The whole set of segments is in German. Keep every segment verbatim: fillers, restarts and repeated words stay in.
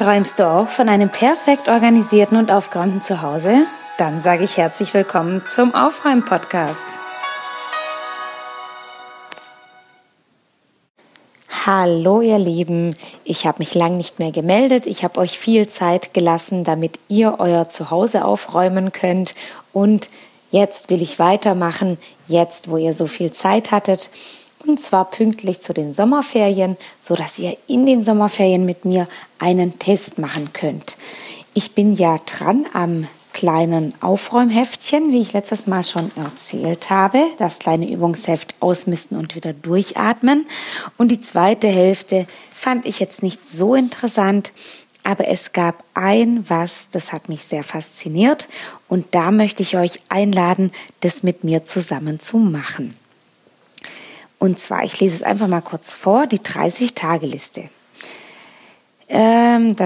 Träumst du auch von einem perfekt organisierten und aufgeräumten Zuhause? Dann sage ich herzlich willkommen zum Aufräumen-Podcast. Hallo ihr Lieben, ich habe mich lang nicht mehr gemeldet. Ich habe euch viel Zeit gelassen, damit ihr euer Zuhause aufräumen könnt. Und jetzt will ich weitermachen, jetzt wo ihr so viel Zeit hattet. Und zwar pünktlich zu den Sommerferien, sodass ihr in den Sommerferien mit mir einen Test machen könnt. Ich bin ja dran am kleinen Aufräumheftchen, wie ich letztes Mal schon erzählt habe. Das kleine Übungsheft Ausmisten und wieder durchatmen. Und die zweite Hälfte fand ich jetzt nicht so interessant, aber es gab ein was, das hat mich sehr fasziniert. Und da möchte ich euch einladen, das mit mir zusammen zu machen. Und zwar, ich lese es einfach mal kurz vor, die dreißig-Tage-Liste. Ähm,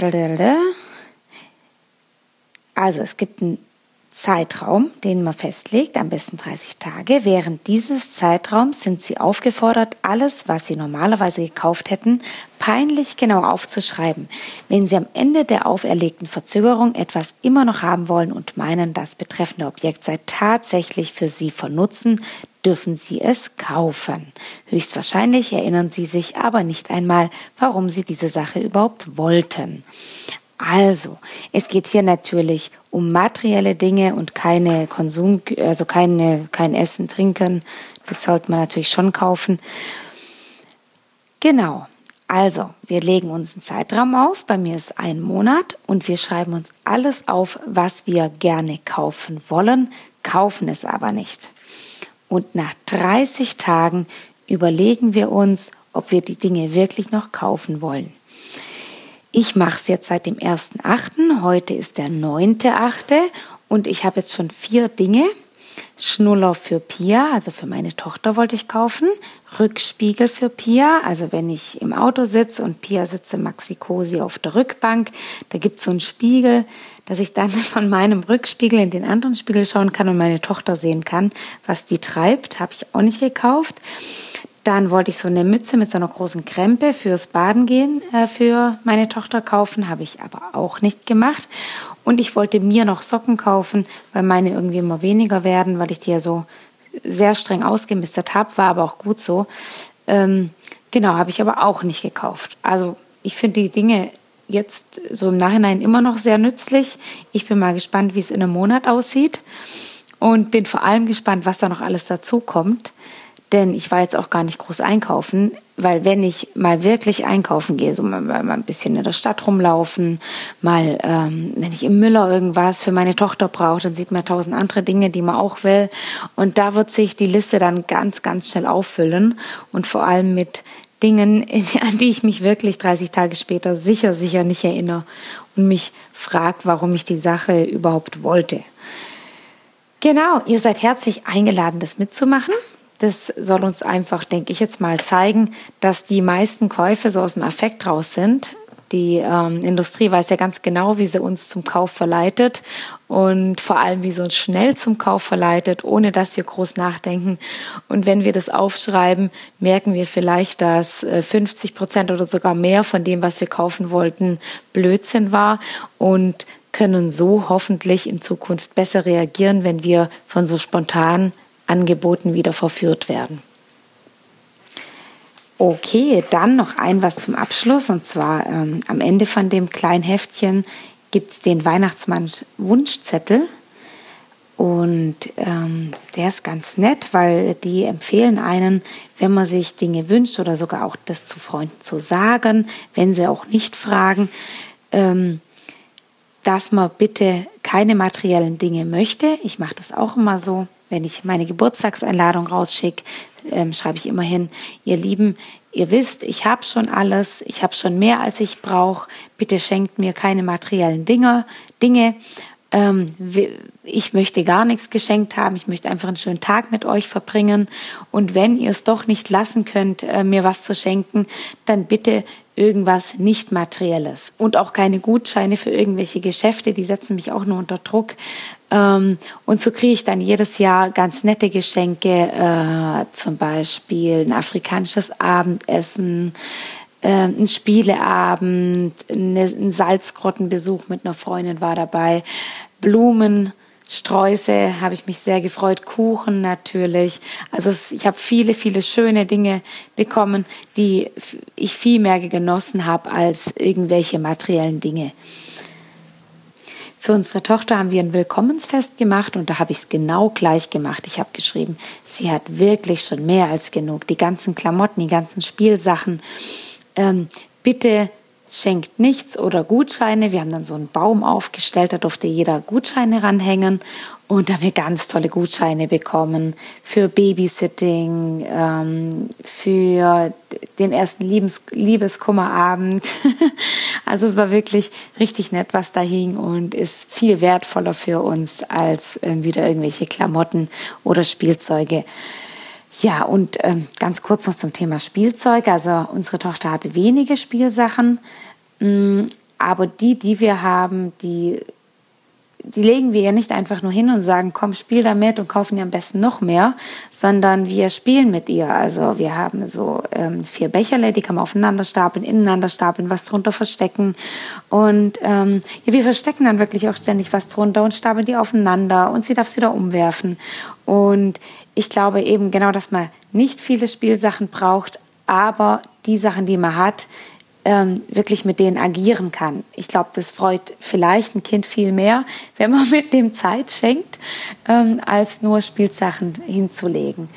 also es gibt einen Zeitraum, den man festlegt, am besten dreißig Tage. Während dieses Zeitraums sind Sie aufgefordert, alles, was Sie normalerweise gekauft hätten, peinlich genau aufzuschreiben. Wenn Sie am Ende der auferlegten Verzögerung etwas immer noch haben wollen und meinen, das betreffende Objekt sei tatsächlich für Sie von Nutzen, dürfen Sie es kaufen. Höchstwahrscheinlich erinnern Sie sich aber nicht einmal, warum Sie diese Sache überhaupt wollten. Also, es geht hier natürlich um materielle Dinge und keine Konsum, also keine, kein Essen, Trinken. Das sollte man natürlich schon kaufen. Genau. Also, wir legen uns einen Zeitraum auf. Bei mir ist ein Monat und wir schreiben uns alles auf, was wir gerne kaufen wollen, kaufen es aber nicht. Und nach dreißig Tagen überlegen wir uns, ob wir die Dinge wirklich noch kaufen wollen. Ich mache es jetzt seit dem ersten achten Heute ist der neunte achte und ich habe jetzt schon vier Dinge. Schnuller für Pia, also für meine Tochter wollte ich kaufen. Rückspiegel für Pia, also wenn ich im Auto sitze und Pia sitzt im Maxi-Cosi auf der Rückbank, da gibt es so einen Spiegel, dass ich dann von meinem Rückspiegel in den anderen Spiegel schauen kann und meine Tochter sehen kann, was die treibt. Habe ich auch nicht gekauft. Dann wollte ich so eine Mütze mit so einer großen Krempe fürs Baden gehen äh, für meine Tochter kaufen, habe ich aber auch nicht gemacht. Und ich wollte mir noch Socken kaufen, weil meine irgendwie immer weniger werden, weil ich die ja so sehr streng ausgemistet habe, war aber auch gut so. Ähm, genau, habe ich aber auch nicht gekauft. Also ich finde die Dinge jetzt so im Nachhinein immer noch sehr nützlich. Ich bin mal gespannt, wie es in einem Monat aussieht und bin vor allem gespannt, was da noch alles dazu kommt. Denn ich war jetzt auch gar nicht groß einkaufen, weil wenn ich mal wirklich einkaufen gehe, so mal, mal ein bisschen in der Stadt rumlaufen, mal ähm, wenn ich im Müller irgendwas für meine Tochter brauche, dann sieht man tausend andere Dinge, die man auch will. Und da wird sich die Liste dann ganz, ganz schnell auffüllen und vor allem mit Dingen, an die ich mich wirklich dreißig Tage später sicher, sicher nicht erinnere und mich frage, warum ich die Sache überhaupt wollte. Genau, ihr seid herzlich eingeladen, das mitzumachen. Das soll uns einfach, denke ich jetzt mal, zeigen, dass die meisten Käufe so aus dem Affekt raus sind. Die ähm, Industrie weiß ja ganz genau, wie sie uns zum Kauf verleitet und vor allem, wie sie uns schnell zum Kauf verleitet, ohne dass wir groß nachdenken. Und wenn wir das aufschreiben, merken wir vielleicht, dass äh, fünfzig Prozent oder sogar mehr von dem, was wir kaufen wollten, Blödsinn war und können so hoffentlich in Zukunft besser reagieren, wenn wir von so spontanen Angeboten wieder verführt werden. Okay, dann noch ein was zum Abschluss und zwar ähm, am Ende von dem kleinen Heftchen gibt es den Weihnachtsmanns Wunschzettel und ähm, der ist ganz nett, weil die empfehlen einen, wenn man sich Dinge wünscht oder sogar auch das zu Freunden zu sagen, wenn sie auch nicht fragen, ähm, dass man bitte keine materiellen Dinge möchte. Ich mache das auch immer so. Wenn ich meine Geburtstagseinladung rausschicke, ähm, schreibe ich immer hin, ihr Lieben, ihr wisst, ich habe schon alles, ich habe schon mehr, als ich brauche. Bitte schenkt mir keine materiellen Dinge. Dinge. Ähm, ich möchte gar nichts geschenkt haben. Ich möchte einfach einen schönen Tag mit euch verbringen. Und wenn ihr es doch nicht lassen könnt, äh, mir was zu schenken, dann bitte irgendwas nicht Materielles und auch keine Gutscheine für irgendwelche Geschäfte, die setzen mich auch nur unter Druck. Ähm, und so kriege ich dann jedes Jahr ganz nette Geschenke, äh, zum Beispiel ein afrikanisches Abendessen, ein Spieleabend, ein Salzgrottenbesuch mit einer Freundin war dabei, Blumensträuße, habe ich mich sehr gefreut, Kuchen natürlich. Also ich habe viele, viele schöne Dinge bekommen, die ich viel mehr genossen habe als irgendwelche materiellen Dinge. Für unsere Tochter haben wir ein Willkommensfest gemacht und da habe ich es genau gleich gemacht. Ich habe geschrieben, sie hat wirklich schon mehr als genug. Die ganzen Klamotten, die ganzen Spielsachen. Ähm, bitte schenkt nichts oder Gutscheine. Wir haben dann so einen Baum aufgestellt, da durfte jeder Gutscheine ranhängen. Und da haben wir ganz tolle Gutscheine bekommen für Babysitting, ähm, für den ersten Liebes- Liebeskummerabend. Also es war wirklich richtig nett, was da hing und ist viel wertvoller für uns als ähm, wieder irgendwelche Klamotten oder Spielzeuge. Ja, und ähm, ganz kurz noch zum Thema Spielzeug. Also unsere Tochter hatte wenige Spielsachen, mh, aber die, die wir haben, die, die legen wir ja nicht einfach nur hin und sagen, komm, spiel damit und kaufen ihr am besten noch mehr, sondern wir spielen mit ihr. Also wir haben so ähm, vier Becherle, die kann man aufeinander stapeln, ineinander stapeln, was drunter verstecken. Und ähm, ja, wir verstecken dann wirklich auch ständig was drunter und stapeln die aufeinander und sie darf sie da umwerfen. Und ich glaube eben genau, dass man nicht viele Spielsachen braucht, aber die Sachen, die man hat, ähm, wirklich mit denen agieren kann. Ich glaube, das freut vielleicht ein Kind viel mehr, wenn man mit dem Zeit schenkt, ähm, als nur Spielsachen hinzulegen.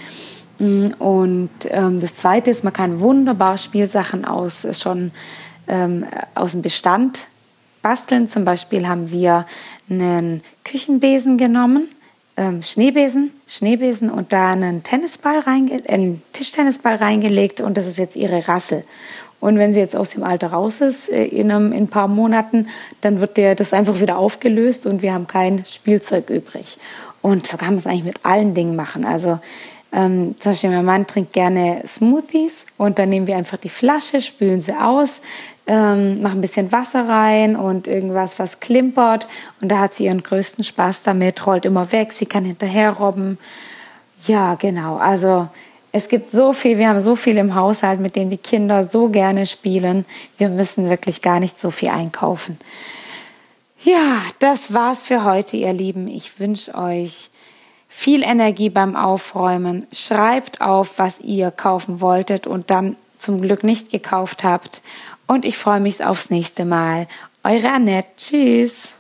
Und ähm, das Zweite ist, man kann wunderbar Spielsachen aus schon ähm, aus dem Bestand basteln. Zum Beispiel haben wir einen Küchenbesen genommen, ähm, Schneebesen, Schneebesen und da einen Tennisball reinge- einen Tischtennisball reingelegt und das ist jetzt ihre Rassel. Und wenn sie jetzt aus dem Alter raus ist, in, einem, in ein paar Monaten, dann wird der das einfach wieder aufgelöst und wir haben kein Spielzeug übrig. Und so kann man es eigentlich mit allen Dingen machen. Also ähm, zum Beispiel mein Mann trinkt gerne Smoothies und dann nehmen wir einfach die Flasche, spülen sie aus, ähm, machen ein bisschen Wasser rein und irgendwas, was klimpert. Und da hat sie ihren größten Spaß damit, rollt immer weg, sie kann hinterher robben. Ja, genau, also es gibt so viel, wir haben so viel im Haushalt, mit dem die Kinder so gerne spielen. Wir müssen wirklich gar nicht so viel einkaufen. Ja, das war's für heute, ihr Lieben. Ich wünsche euch viel Energie beim Aufräumen. Schreibt auf, was ihr kaufen wolltet und dann zum Glück nicht gekauft habt. Und ich freue mich aufs nächste Mal. Eure Annette. Tschüss.